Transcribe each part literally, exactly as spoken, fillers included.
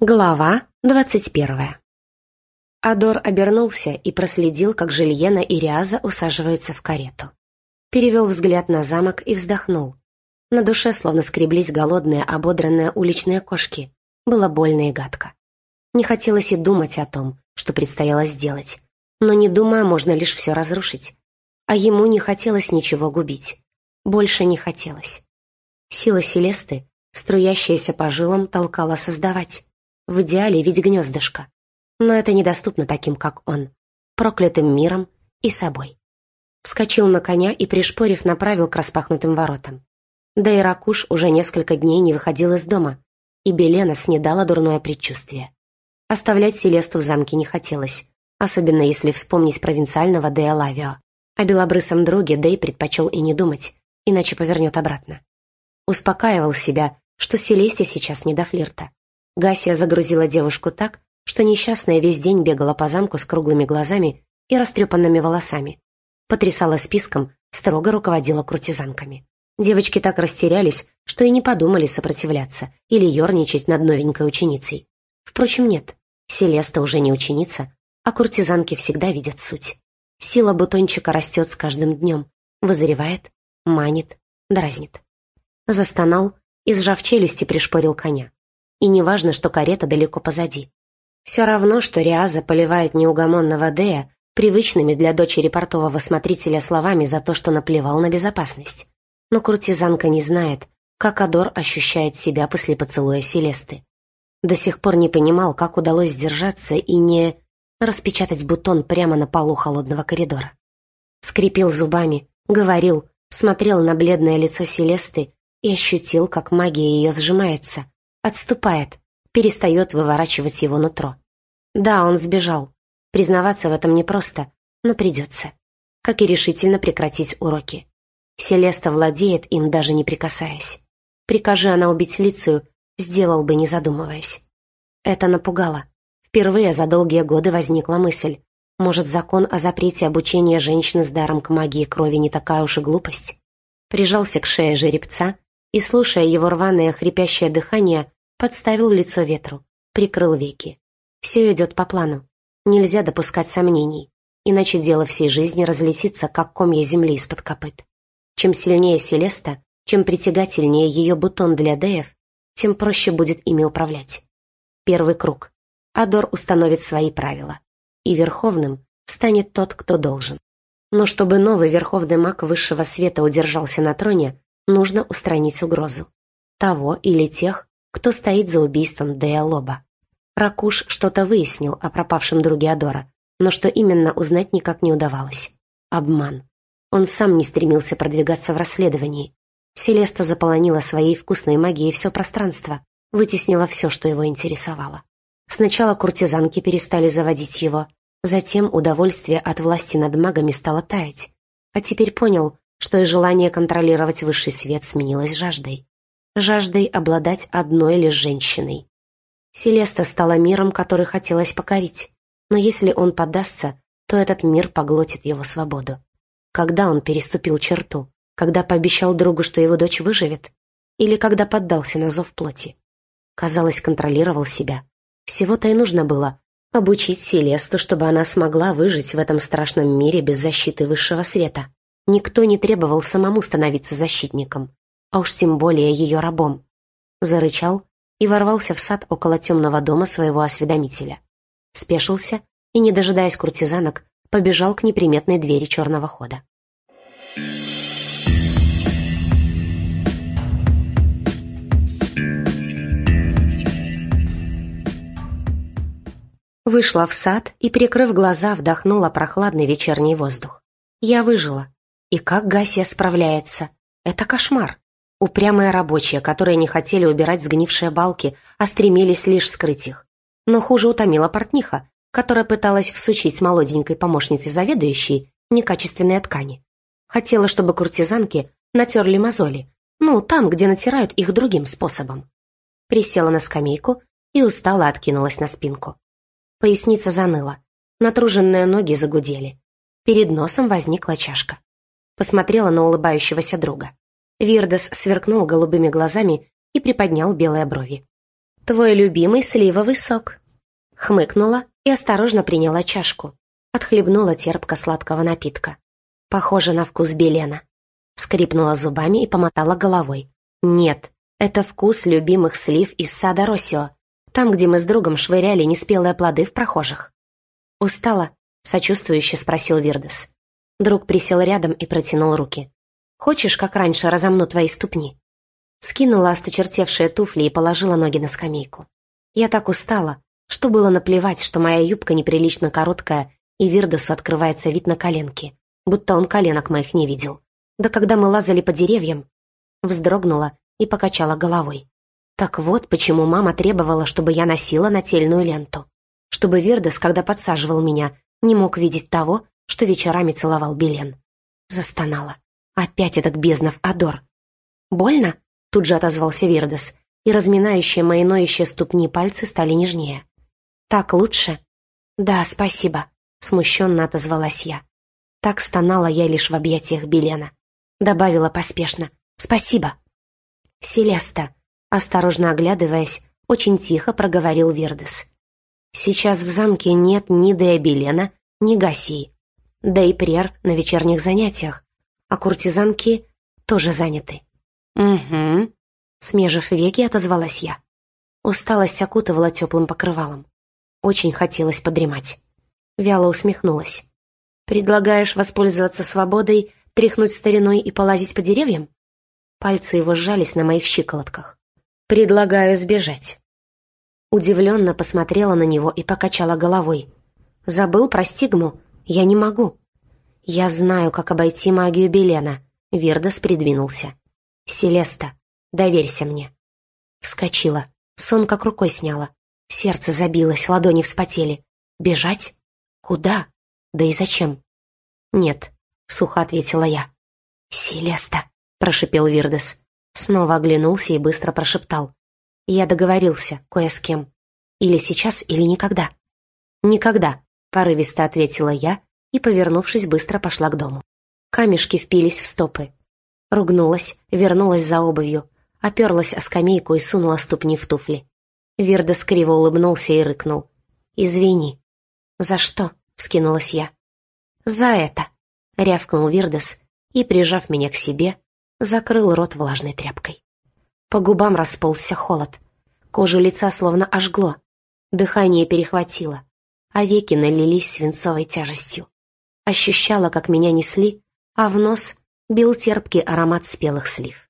Глава двадцать первая. Адор обернулся и проследил, как Жильена и Риаза усаживаются в карету. Перевел взгляд на замок и вздохнул. На душе словно скреблись голодные, ободранные уличные кошки. Было больно и гадко. Не хотелось и думать о том, что предстояло сделать. Но не думая, можно лишь все разрушить. А ему не хотелось ничего губить. Больше не хотелось. Сила Селесты, струящаяся по жилам, толкала создавать. В идеале ведь гнездышко. Но это недоступно таким, как он. Проклятым миром и собой. Вскочил на коня и, пришпорив, направил к распахнутым воротам. Да и Ракуш уже несколько дней не выходил из дома, и Белена снедала дурное предчувствие. Оставлять Селесту в замке не хотелось, особенно если вспомнить провинциального Дея Лавио. О белобрысом друге Дей предпочел и не думать, иначе повернет обратно. Успокаивал себя, что Селесте сейчас не до флирта. Гасия загрузила девушку так, что несчастная весь день бегала по замку с круглыми глазами и растрепанными волосами. Потрясала списком, строго руководила куртизанками. Девочки так растерялись, что и не подумали сопротивляться или ерничать над новенькой ученицей. Впрочем, нет, Селеста уже не ученица, а куртизанки всегда видят суть. Сила бутончика растет с каждым днем, вызревает, манит, дразнит. Застонал и, сжав челюсти, пришпорил коня. И неважно, что карета далеко позади. Все равно, что Риаза поливает неугомонного Дея привычными для дочери портового смотрителя словами за то, что наплевал на безопасность. Но куртизанка не знает, как Адор ощущает себя после поцелуя Селесты. До сих пор не понимал, как удалось сдержаться и не распечатать бутон прямо на полу холодного коридора. Скрипел зубами, говорил, смотрел на бледное лицо Селесты и ощутил, как магия ее сжимается, отступает, перестает выворачивать его нутро. Да, он сбежал. Признаваться в этом непросто, но придется. Как и решительно прекратить уроки. Селеста владеет им, даже не прикасаясь. Прикажи она убить Лицию, сделал бы, не задумываясь. Это напугало. Впервые за долгие годы возникла мысль. Может, закон о запрете обучения женщин с даром к магии крови не такая уж и глупость? Прижался к шее жеребца и, слушая его рваное хрипящее дыхание, подставил лицо ветру, прикрыл веки. Все идет по плану. Нельзя допускать сомнений, иначе дело всей жизни разлетится, как комья земли из-под копыт. Чем сильнее Селеста, чем притягательнее ее бутон для деев, тем проще будет ими управлять. Первый круг. Адор установит свои правила. И верховным станет тот, кто должен. Но чтобы новый верховный маг высшего света удержался на троне, нужно устранить угрозу. Того или тех, кто стоит за убийством Дея Лоба. Ракуш что-то выяснил о пропавшем друге Адора, но что именно, узнать никак не удавалось. Обман. Он сам не стремился продвигаться в расследовании. Селеста заполонила своей вкусной магией все пространство, вытеснила все, что его интересовало. Сначала куртизанки перестали заводить его, затем удовольствие от власти над магами стало таять, а теперь понял, что и желание контролировать высший свет сменилось жаждой. Жаждой обладать одной лишь женщиной. Селеста стала миром, который хотелось покорить, но если он поддастся, то этот мир поглотит его свободу. Когда он переступил черту? Когда пообещал другу, что его дочь выживет? Или когда поддался на зов плоти? Казалось, контролировал себя. Всего-то и нужно было обучить Селесту, чтобы она смогла выжить в этом страшном мире без защиты высшего света. Никто не требовал самому становиться защитником, а уж тем более ее рабом. Зарычал и ворвался в сад около темного дома своего осведомителя. Спешился и, не дожидаясь куртизанок, побежал к неприметной двери черного хода. Вышла в сад и, прикрыв глаза, вдохнула прохладный вечерний воздух. Я выжила. И как Гасия справляется? Это кошмар. Упрямые рабочие, которые не хотели убирать сгнившие балки, а стремились лишь скрыть их. Но хуже утомила портниха, которая пыталась всучить молоденькой помощнице заведующей некачественные ткани. Хотела, чтобы куртизанки натерли мозоли, ну, там, где натирают их другим способом. Присела на скамейку и устало откинулась на спинку. Поясница заныла, натруженные ноги загудели. Перед носом возникла чашка. Посмотрела на улыбающегося друга. Вирдес сверкнул голубыми глазами и приподнял белые брови. «Твой любимый сливовый сок». Хмыкнула и осторожно приняла чашку. Отхлебнула терпко-сладкого напитка. Похоже на вкус Белена. Скрипнула зубами и помотала головой. «Нет, это вкус любимых слив из сада Россио, там, где мы с другом швыряли неспелые плоды в прохожих». «Устала?» — сочувствующе спросил Вирдес. Друг присел рядом и протянул руки. «Хочешь, как раньше, разомну твои ступни?» Скинула осточертевшие туфли и положила ноги на скамейку. Я так устала, что было наплевать, что моя юбка неприлично короткая, и Вирдесу открывается вид на коленки, будто он коленок моих не видел. Да когда мы лазали по деревьям, вздрогнула и покачала головой. Так вот, почему мама требовала, чтобы я носила нательную ленту. Чтобы Вирдес, когда подсаживал меня, не мог видеть того, что вечерами целовал Белен. Застонала. Опять этот безднов Адор. «Больно?» — тут же отозвался Вирдес, и разминающие мои ноющие ступни пальцы стали нежнее. «Так лучше?» «Да, спасибо», — смущенно отозвалась я. Так стонала я лишь в объятиях Белена. Добавила поспешно. «Спасибо». «Селеста», осторожно оглядываясь, очень тихо проговорил Вирдес. «Сейчас в замке нет ни Дея Белена, ни Гасии. Да и Прер на вечерних занятиях, а куртизанки тоже заняты». «Угу», — смежив веки, отозвалась я. Усталость окутывала теплым покрывалом. Очень хотелось подремать. Вяло усмехнулась. «Предлагаешь воспользоваться свободой, тряхнуть стариной и полазить по деревьям?» Пальцы его сжались на моих щиколотках. «Предлагаю сбежать». Удивленно посмотрела на него и покачала головой. «Забыл про стигму? Я не могу». «Я знаю, как обойти магию Белена», — Вирдес придвинулся. «Селеста, доверься мне». Вскочила. Сон как рукой сняла. Сердце забилось, ладони вспотели. «Бежать? Куда? Да и зачем?» «Нет», — сухо ответила я. «Селеста», — прошипел Вирдес. Снова оглянулся и быстро прошептал. «Я договорился кое с кем. Или сейчас, или никогда». «Никогда», — порывисто ответила я и, повернувшись, быстро пошла к дому. Камешки впились в стопы. Ругнулась, вернулась за обувью, оперлась о скамейку и сунула ступни в туфли. Вирдес криво улыбнулся и рыкнул. «Извини». «За что?» — вскинулась я. «За это», — рявкнул Вирдес и, прижав меня к себе, закрыл рот влажной тряпкой. По губам расползся холод. Кожу лица словно ожгло. Дыхание перехватило, а веки налились свинцовой тяжестью. Ощущала, как меня несли, а в нос бил терпкий аромат спелых слив.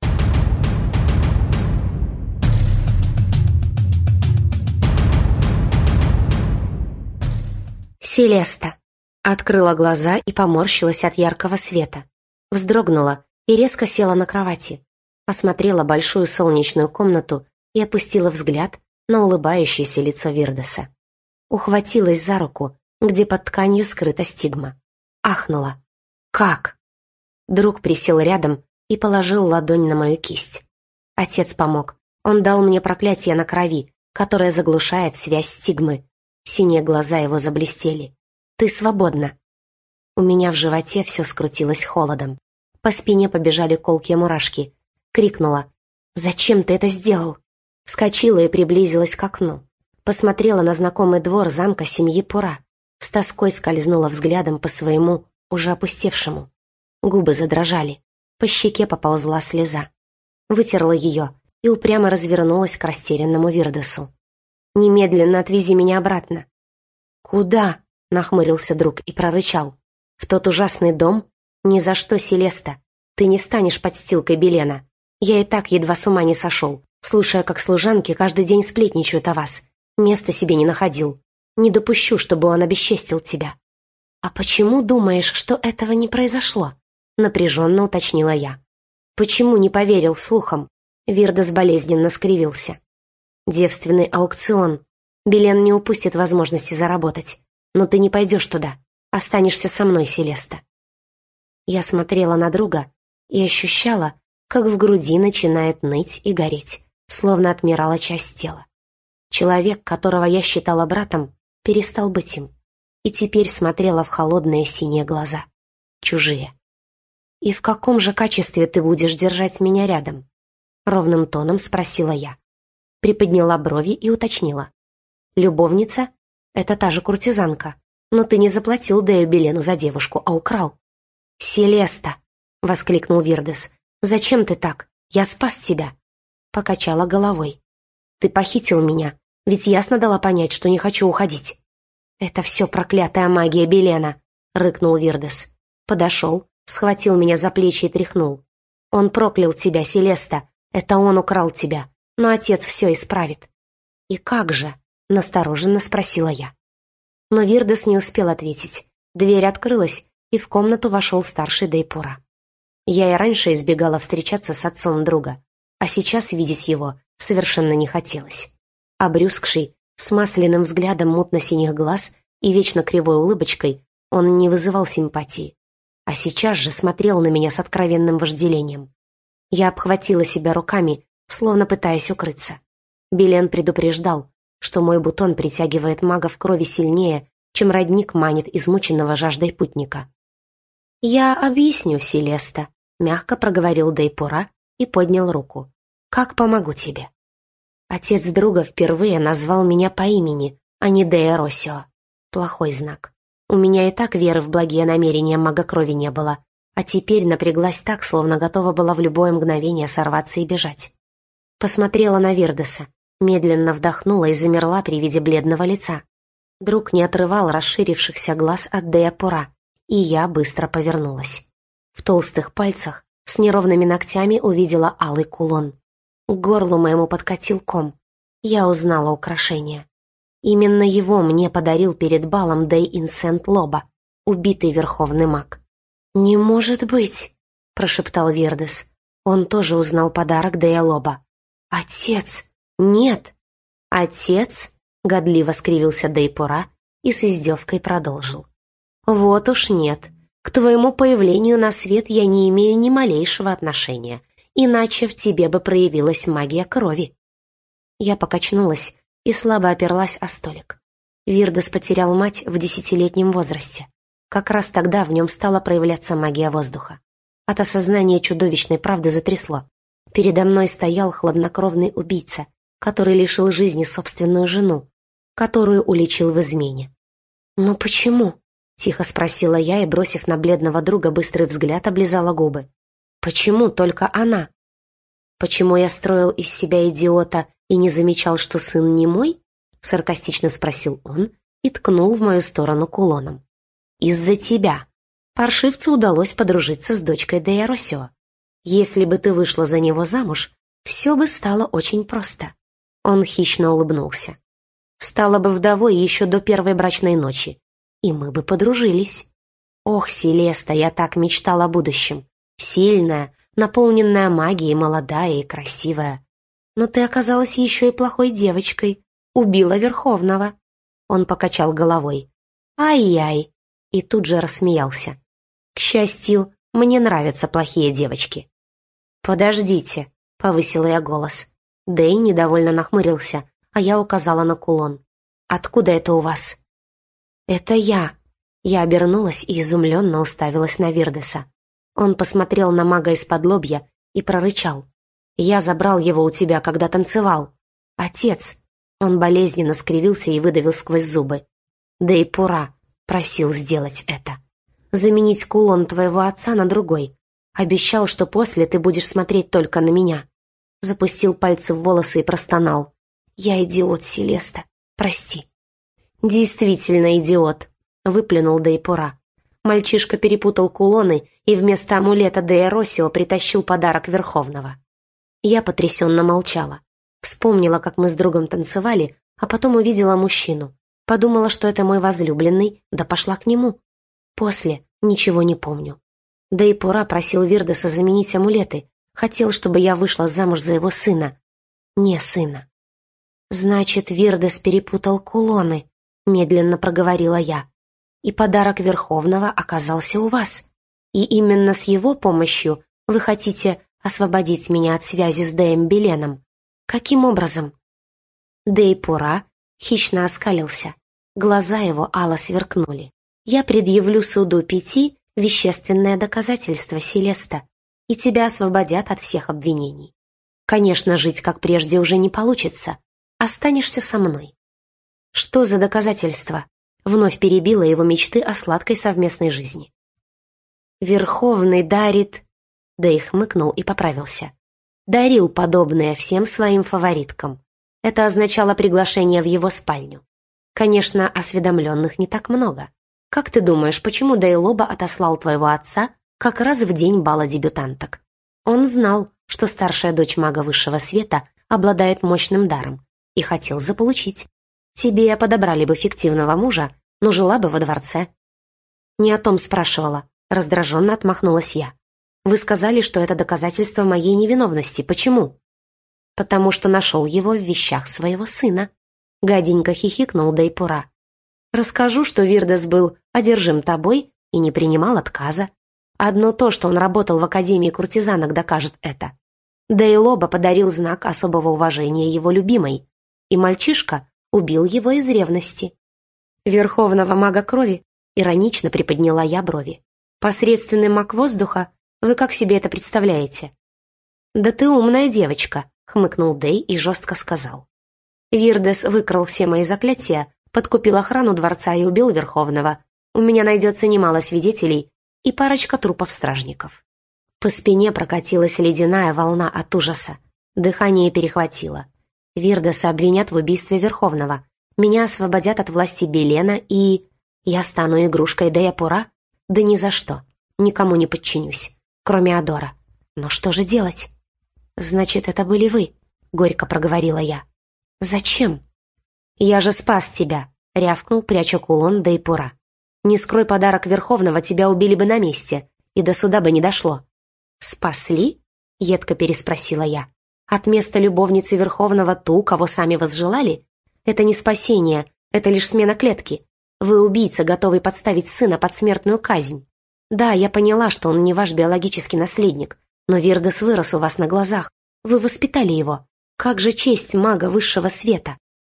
Селеста. Открыла глаза и поморщилась от яркого света. Вздрогнула и резко села на кровати. Осмотрела большую солнечную комнату и опустила взгляд на улыбающееся лицо Вирдеса. Ухватилась за руку, где под тканью скрыта стигма. Ахнула. «Как?» Друг присел рядом и положил ладонь на мою кисть. Отец помог. Он дал мне проклятие на крови, которое заглушает связь стигмы. Синие глаза его заблестели. «Ты свободна». У меня в животе все скрутилось холодом. По спине побежали колкие мурашки. Крикнула. «Зачем ты это сделал?» Вскочила и приблизилась к окну. Посмотрела на знакомый двор замка семьи Пура. С тоской скользнула взглядом по своему, уже опустевшему. Губы задрожали. По щеке поползла слеза. Вытерла ее и упрямо развернулась к растерянному Вирдесу. «Немедленно отвези меня обратно». «Куда?» — нахмурился друг и прорычал. «В тот ужасный дом? Ни за что, Селеста. Ты не станешь подстилкой Белена. Я и так едва с ума не сошел, слушая, как служанки каждый день сплетничают о вас. Места себе не находил. Не допущу, чтобы он обесчестил тебя». «А почему думаешь, что этого не произошло?» — напряженно уточнила я. «Почему не поверил слухам?» Вирдес болезненно скривился. «Девственный аукцион. Белен не упустит возможности заработать. Но ты не пойдешь туда. Останешься со мной, Селеста». Я смотрела на друга и ощущала, как в груди начинает ныть и гореть, словно отмирала часть тела. Человек, которого я считала братом, перестал быть им, и теперь смотрела в холодные синие глаза. Чужие. «И в каком же качестве ты будешь держать меня рядом?» Ровным тоном спросила я. приподняла брови и уточнила. «Любовница? Это та же куртизанка. Но ты не заплатил Дею Белену за девушку, а украл». «Селеста!» — воскликнул Вирдес. «Зачем ты так? Я спас тебя!» Покачала головой. «Ты похитил меня, ведь ясно дала понять, что не хочу уходить». «Это все проклятая магия Белена!» — рыкнул Вирдес. Подошел, схватил меня за плечи и тряхнул. «Он проклял тебя, Селеста. Это он украл тебя. Но отец все исправит». «И как же?» — настороженно спросила я. Но Вирдес не успел ответить. Дверь открылась, и в комнату вошел старший Дейпура. Я и раньше избегала встречаться с отцом друга, а сейчас видеть его совершенно не хотелось. Обрюзгший, с масляным взглядом мутно-синих глаз и вечно кривой улыбочкой, он не вызывал симпатии. А сейчас же смотрел на меня с откровенным вожделением. Я обхватила себя руками, словно пытаясь укрыться. Белен предупреждал, что мой бутон притягивает мага в крови сильнее, чем родник манит измученного жаждой путника. «Я объясню, Селеста», — мягко проговорил Дейпура и поднял руку. «Как помогу тебе?» Отец друга впервые назвал меня по имени, а не Дея Россио. Плохой знак. У меня и так веры в благие намерения мага крови не было, а теперь напряглась так, словно готова была в любое мгновение сорваться и бежать. Посмотрела на Вирдеса, медленно вдохнула и замерла при виде бледного лица. Друг не отрывал расширившихся глаз от Дейпура, и я быстро повернулась. В толстых пальцах с неровными ногтями увидела алый кулон. К горлу моему подкатил ком. Я узнала украшение. Именно его мне подарил перед балом Дей Инсент Лоба, убитый верховный маг. «Не может быть!» — прошептал Вирдес. Он тоже узнал подарок Дея Лоба. «Отец! Нет!» «Отец?» — годливо скривился Дейпура и с издевкой продолжил. «Вот уж нет. К твоему появлению на свет я не имею ни малейшего отношения, иначе в тебе бы проявилась магия крови». Я покачнулась и слабо оперлась о столик. Вирдес потерял мать в десятилетнем возрасте. Как раз тогда в нем стала проявляться магия воздуха. От осознания чудовищной правды затрясло. Передо мной стоял хладнокровный убийца, который лишил жизни собственную жену, которую уличил в измене. «Но почему?» — тихо спросила я и, бросив на бледного друга быстрый взгляд, облизала губы. «Почему только она? Почему я строил из себя идиота и не замечал, что сын не мой?» — саркастично спросил он и ткнул в мою сторону кулоном. «Из-за тебя. Паршивцу удалось подружиться с дочкой Дея Россио. Если бы ты вышла за него замуж, все бы стало очень просто». Он хищно улыбнулся. «Стала бы вдовой еще до первой брачной ночи, и мы бы подружились. Ох, Селеста, я так мечтала о будущем. Сильная, наполненная магией, молодая и красивая. Но ты оказалась еще и плохой девочкой. Убила Верховного». Он покачал головой. «Ай-яй!» И тут же рассмеялся. «К счастью, мне нравятся плохие девочки». «Подождите», — повысила я голос. Дэй недовольно нахмурился, а я указала на кулон. «Откуда это у вас?» «Это я». Я обернулась и изумленно уставилась на Вирдеса. Он посмотрел на мага из-под лобья и прорычал. «Я забрал его у тебя, когда танцевал. Отец!» Он болезненно скривился и выдавил сквозь зубы. «Дейпура просил сделать это. Заменить кулон твоего отца на другой. Обещал, что после ты будешь смотреть только на меня». Запустил пальцы в волосы и простонал. «Я идиот, Селеста. Прости». «Действительно идиот», — выплюнул Дейпура. Мальчишка перепутал кулоны и вместо амулета Дея Россио притащил подарок Верховного. Я потрясенно молчала. Вспомнила, как мы с другом танцевали, а потом увидела мужчину. Подумала, что это мой возлюбленный, да пошла к нему. После ничего не помню. Дейпура просил Вирдеса заменить амулеты. Хотел, чтобы я вышла замуж за его сына. Не сына. «Значит, Вирдес перепутал кулоны», — медленно проговорила я. «И подарок Верховного оказался у вас. И именно с его помощью вы хотите освободить меня от связи с Деем Беленом. Каким образом?» Дейпура хищно оскалился. Глаза его ало сверкнули. «Я предъявлю суду пяти вещественное доказательство, Селеста, и тебя освободят от всех обвинений. Конечно, жить как прежде уже не получится. Останешься со мной». «Что за доказательства?» Вновь перебила его мечты о сладкой совместной жизни. «Верховный дарит...» Дэй хмыкнул и поправился. «Дарил подобное всем своим фавориткам. Это означало приглашение в его спальню. Конечно, осведомленных не так много. Как ты думаешь, почему Дейлоба отослал твоего отца как раз в день бала дебютанток? Он знал, что старшая дочь мага высшего света обладает мощным даром и хотел заполучить. Тебе подобрали бы фиктивного мужа, но жила бы во дворце». «Не о том спрашивала», — раздраженно отмахнулась я. «Вы сказали, что это доказательство моей невиновности. Почему?» «Потому что нашел его в вещах своего сына», — гаденько хихикнул Дейпура. «Расскажу, что Вирдес был одержим тобой и не принимал отказа. Одно то, что он работал в Академии куртизанок, докажет это. Дейлоба подарил знак особого уважения его любимой, и мальчишка убил его из ревности». «Верховного мага крови?» — иронично приподняла я брови. «Посредственный маг воздуха? Вы как себе это представляете?» «Да ты умная девочка», — хмыкнул Дэй и жестко сказал. «Вирдес выкрал все мои заклятия, подкупил охрану дворца и убил Верховного. У меня найдется немало свидетелей и парочка трупов стражников». По спине прокатилась ледяная волна от ужаса. Дыхание перехватило. Вирдеса обвинят в убийстве Верховного. Меня освободят от власти Белена, и... я стану игрушкой Дейпура? Да ни за что. Никому не подчинюсь, кроме Адора. Но что же делать? «Значит, это были вы», — горько проговорила я. «Зачем?» «Я же спас тебя», — рявкнул, пряча кулон Дейпура. «Не скрой подарок Верховного, тебя убили бы на месте, и до суда бы не дошло». «Спасли?» — едко переспросила я. «От места любовницы Верховного ту, кого сами возжелали? Это не спасение, это лишь смена клетки. Вы убийца, готовый подставить сына под смертную казнь. Да, я поняла, что он не ваш биологический наследник, но Вирдес вырос у вас на глазах. Вы воспитали его. Как же честь мага высшего света?»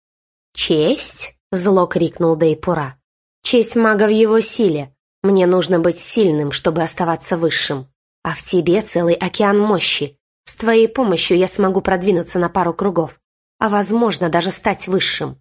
«Честь?» — зло крикнул Дейпура. «Честь мага в его силе. Мне нужно быть сильным, чтобы оставаться высшим. А в тебе целый океан мощи. С твоей помощью я смогу продвинуться на пару кругов, а, возможно, даже стать высшим».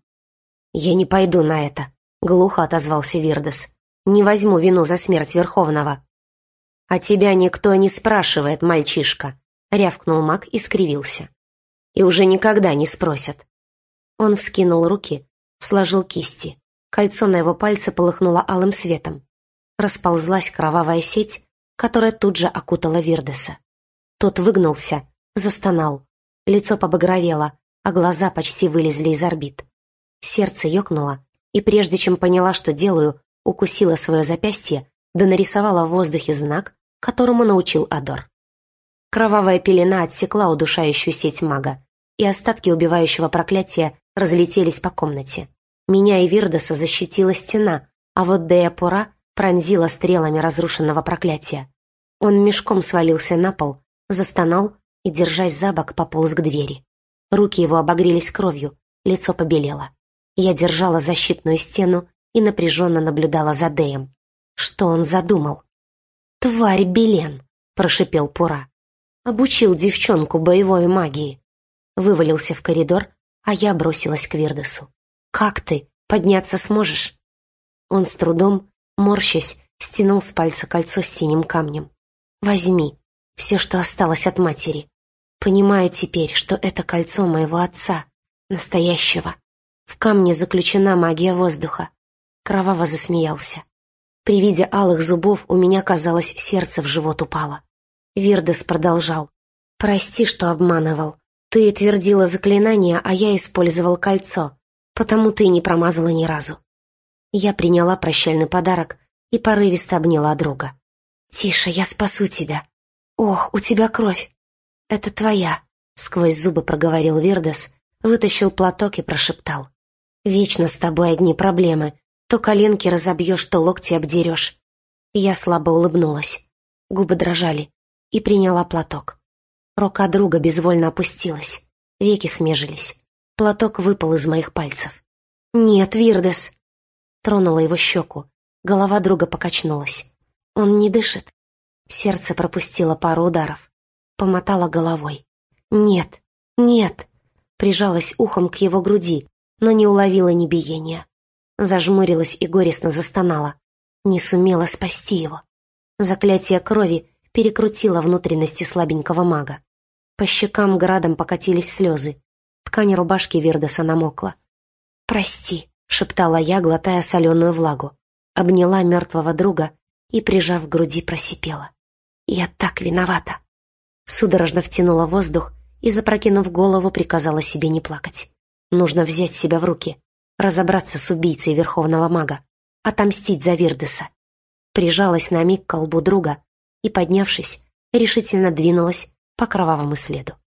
«Я не пойду на это», — глухо отозвался Вирдес. «Не возьму вину за смерть Верховного». «А тебя никто не спрашивает, мальчишка», — рявкнул маг и скривился. «И уже никогда не спросят». Он вскинул руки, сложил кисти. Кольцо на его пальце полыхнуло алым светом. Расползлась кровавая сеть, которая тут же окутала Вирдеса. Тот выгнулся, застонал. Лицо побагровело, а глаза почти вылезли из орбит. Сердце ёкнуло, и прежде чем поняла, что делаю, укусила свое запястье, да нарисовала в воздухе знак, которому научил Адор. Кровавая пелена отсекла удушающую сеть мага, и остатки убивающего проклятия разлетелись по комнате. Меня и Вирдеса защитила стена, а вот Дейпура пронзила стрелами разрушенного проклятия. Он мешком свалился на пол, застонал и, держась за бок, пополз к двери. Руки его обогрелись кровью, лицо побелело. Я держала защитную стену и напряженно наблюдала за Дэем. Что он задумал? «Тварь Белен!» — прошипел Пура. «Обучил девчонку боевой магии». Вывалился в коридор, а я бросилась к Вирдесу. «Как ты? Подняться сможешь?» Он с трудом, морщась, стянул с пальца кольцо с синим камнем. «Возьми, все, что осталось от матери. Понимаю теперь, что это кольцо моего отца, настоящего. В камне заключена магия воздуха». Кроваво засмеялся. При виде алых зубов у меня, казалось, сердце в живот упало. Вирдес продолжал. «Прости, что обманывал. Ты твердила заклинание, а я использовал кольцо, потому ты не промазала ни разу». Я приняла прощальный подарок и порывисто обняла друга. «Тише, я спасу тебя. Ох, у тебя кровь. Это твоя», — сквозь зубы проговорил Вирдес, вытащил платок и прошептал. «Вечно с тобой одни проблемы. То коленки разобьешь, то локти обдерешь». Я слабо улыбнулась. Губы дрожали и приняла платок. Рука друга безвольно опустилась. Веки смежились. Платок выпал из моих пальцев. «Нет, Вирдес!» Тронула его щеку. Голова друга покачнулась. «Он не дышит». Сердце пропустило пару ударов. Помотала головой. «Нет, нет!» Прижалась ухом к его груди, но не уловила ни биения. Зажмурилась и горестно застонала. Не сумела спасти его. Заклятие крови перекрутило внутренности слабенького мага. По щекам градом покатились слезы. Ткань рубашки Вирдоса намокла. «Прости», — шептала я, глотая соленую влагу. Обняла мертвого друга и, прижав к груди, просипела. «Я так виновата». Судорожно втянула воздух и, запрокинув голову, приказала себе не плакать. Нужно взять себя в руки, разобраться с убийцей Верховного Мага, отомстить за Вирдоса. Прижалась на миг к колбу друга и, поднявшись, решительно двинулась по кровавому следу.